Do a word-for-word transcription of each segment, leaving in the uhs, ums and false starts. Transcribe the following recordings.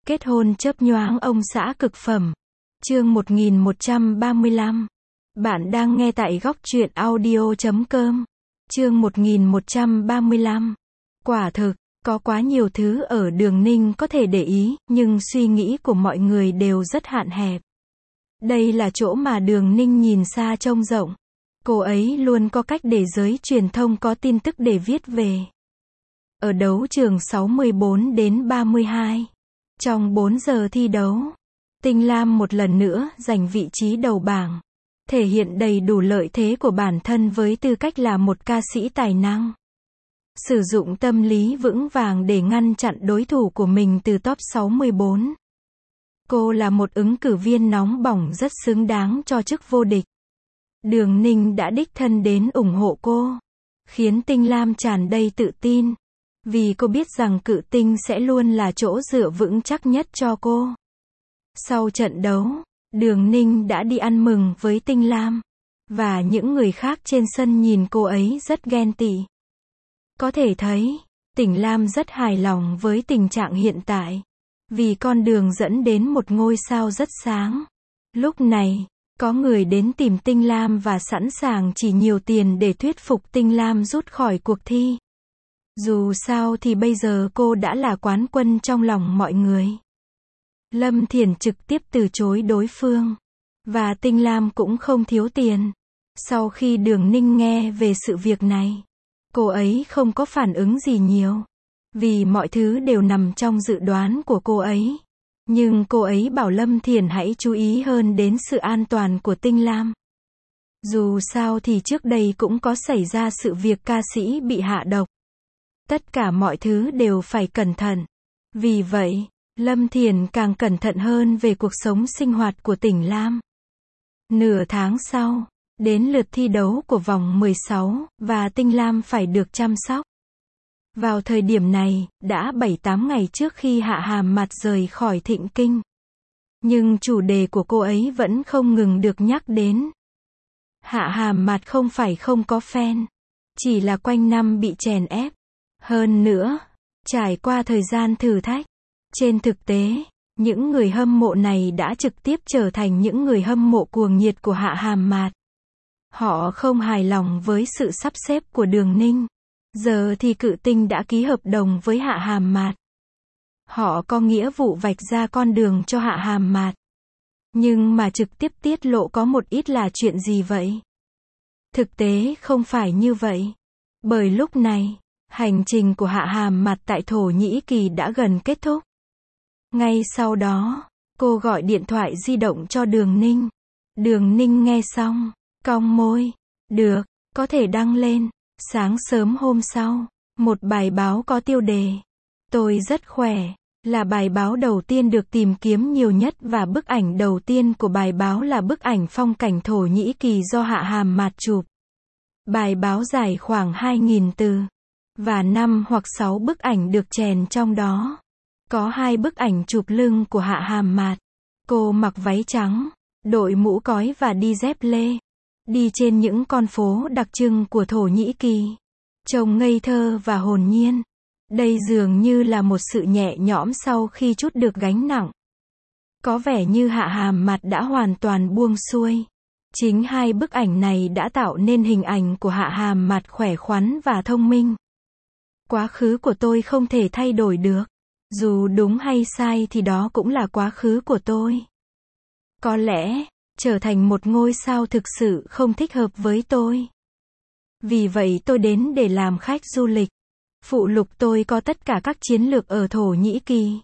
Kết hôn chớp nhoáng ông xã cực phẩm. Chương một nghìn một trăm ba mươi lăm. Bạn đang nghe tại góc truyện audio chấm com. Chương một nghìn một trăm ba mươi lăm. Quả thực, có quá nhiều thứ ở Đường Ninh có thể để ý, nhưng suy nghĩ của mọi người đều rất hạn hẹp. Đây là chỗ mà Đường Ninh nhìn xa trông rộng. Cô ấy luôn có cách để giới truyền thông có tin tức để viết về. Ở đấu trường sáu mươi bốn đến ba mươi hai. Trong bốn giờ thi đấu, Tinh Lam một lần nữa giành vị trí đầu bảng. Thể hiện đầy đủ lợi thế của bản thân với tư cách là một ca sĩ tài năng. Sử dụng tâm lý vững vàng để ngăn chặn đối thủ của mình từ top sáu mươi bốn. Cô là một ứng cử viên nóng bỏng rất xứng đáng cho chức vô địch. Đường Ninh đã đích thân đến ủng hộ cô, khiến Tinh Lam tràn đầy tự tin. Vì cô biết rằng Cự Tinh sẽ luôn là chỗ dựa vững chắc nhất cho cô. Sau trận đấu, Đường Ninh đã đi ăn mừng với Tinh Lam. Và những người khác trên sân nhìn cô ấy rất ghen tị. Có thể thấy, Tinh Lam rất hài lòng với tình trạng hiện tại. Vì con đường dẫn đến một ngôi sao rất sáng. Lúc này, có người đến tìm Tinh Lam và sẵn sàng chỉ nhiều tiền để thuyết phục Tinh Lam rút khỏi cuộc thi. Dù sao thì bây giờ cô đã là quán quân trong lòng mọi người. Lâm Thiển trực tiếp từ chối đối phương. Và Tinh Lam cũng không thiếu tiền. Sau khi Đường Ninh nghe về sự việc này, cô ấy không có phản ứng gì nhiều. Vì mọi thứ đều nằm trong dự đoán của cô ấy. Nhưng cô ấy bảo Lâm Thiển hãy chú ý hơn đến sự an toàn của Tinh Lam. Dù sao thì trước đây cũng có xảy ra sự việc ca sĩ bị hạ độc. Tất cả mọi thứ đều phải cẩn thận. Vì vậy, Lâm Thiển càng cẩn thận hơn về cuộc sống sinh hoạt của Tinh Lam. Nửa tháng sau, đến lượt thi đấu của vòng mười sáu, và Tinh Lam phải được chăm sóc. Vào thời điểm này, đã bảy tám ngày trước khi Hạ Hàm Mạt rời khỏi Thịnh Kinh. Nhưng chủ đề của cô ấy vẫn không ngừng được nhắc đến. Hạ Hàm Mạt không phải không có fan, chỉ là quanh năm bị chèn ép. Hơn nữa, trải qua thời gian thử thách, trên thực tế, những người hâm mộ này đã trực tiếp trở thành những người hâm mộ cuồng nhiệt của Hạ Hàm Mạt. Họ không hài lòng với sự sắp xếp của Đường Ninh. Giờ thì Cự Tinh đã ký hợp đồng với Hạ Hàm Mạt. Họ có nghĩa vụ vạch ra con đường cho Hạ Hàm Mạt. Nhưng mà trực tiếp tiết lộ có một ít là chuyện gì vậy? Thực tế không phải như vậy. Bởi lúc này, hành trình của Hạ Hàm Mạt tại Thổ Nhĩ Kỳ đã gần kết thúc. Ngay sau đó, cô gọi điện thoại di động cho Đường Ninh. Đường Ninh nghe xong, cong môi. Được, có thể đăng lên. Sáng sớm hôm sau, một bài báo có tiêu đề "Tôi rất khỏe" là bài báo đầu tiên được tìm kiếm nhiều nhất, và bức ảnh đầu tiên của bài báo là bức ảnh phong cảnh Thổ Nhĩ Kỳ do Hạ Hàm Mạt chụp. Bài báo dài khoảng hai nghìn từ, và năm hoặc sáu bức ảnh được chèn trong đó. Có hai bức ảnh chụp lưng của Hạ Hàm Mạt. Cô mặc váy trắng, đội mũ cói và đi dép lê. Đi trên những con phố đặc trưng của Thổ Nhĩ Kỳ. Trông ngây thơ và hồn nhiên. Đây dường như là một sự nhẹ nhõm sau khi trút được gánh nặng. Có vẻ như Hạ Hàm Mạt đã hoàn toàn buông xuôi. Chính hai bức ảnh này đã tạo nên hình ảnh của Hạ Hàm Mạt khỏe khoắn và thông minh. Quá khứ của tôi không thể thay đổi được. Dù đúng hay sai thì đó cũng là quá khứ của tôi. Có lẽ, trở thành một ngôi sao thực sự không thích hợp với tôi. Vì vậy tôi đến để làm khách du lịch. Phụ lục tôi có tất cả các chiến lược ở Thổ Nhĩ Kỳ.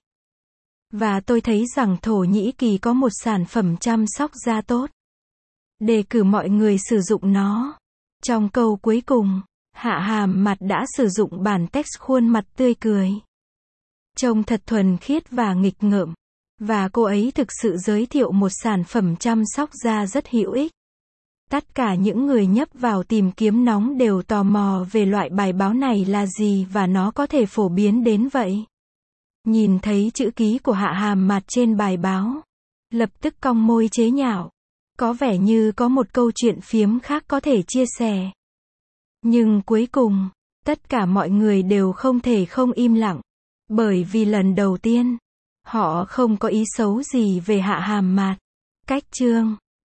Và tôi thấy rằng Thổ Nhĩ Kỳ có một sản phẩm chăm sóc da tốt. Đề cử mọi người sử dụng nó. Trong câu cuối cùng, Hạ Hàm Mạt đã sử dụng bản text khuôn mặt tươi cười. Trông thật thuần khiết và nghịch ngợm. Và cô ấy thực sự giới thiệu một sản phẩm chăm sóc da rất hữu ích. Tất cả những người nhấp vào tìm kiếm nóng đều tò mò về loại bài báo này là gì và nó có thể phổ biến đến vậy. Nhìn thấy chữ ký của Hạ Hàm Mạt trên bài báo, lập tức cong môi chế nhạo. Có vẻ như có một câu chuyện phiếm khác có thể chia sẻ. Nhưng cuối cùng, tất cả mọi người đều không thể không im lặng. Bởi vì lần đầu tiên, Họ không có ý xấu gì về Hạ Hàm Mạt. Cách chương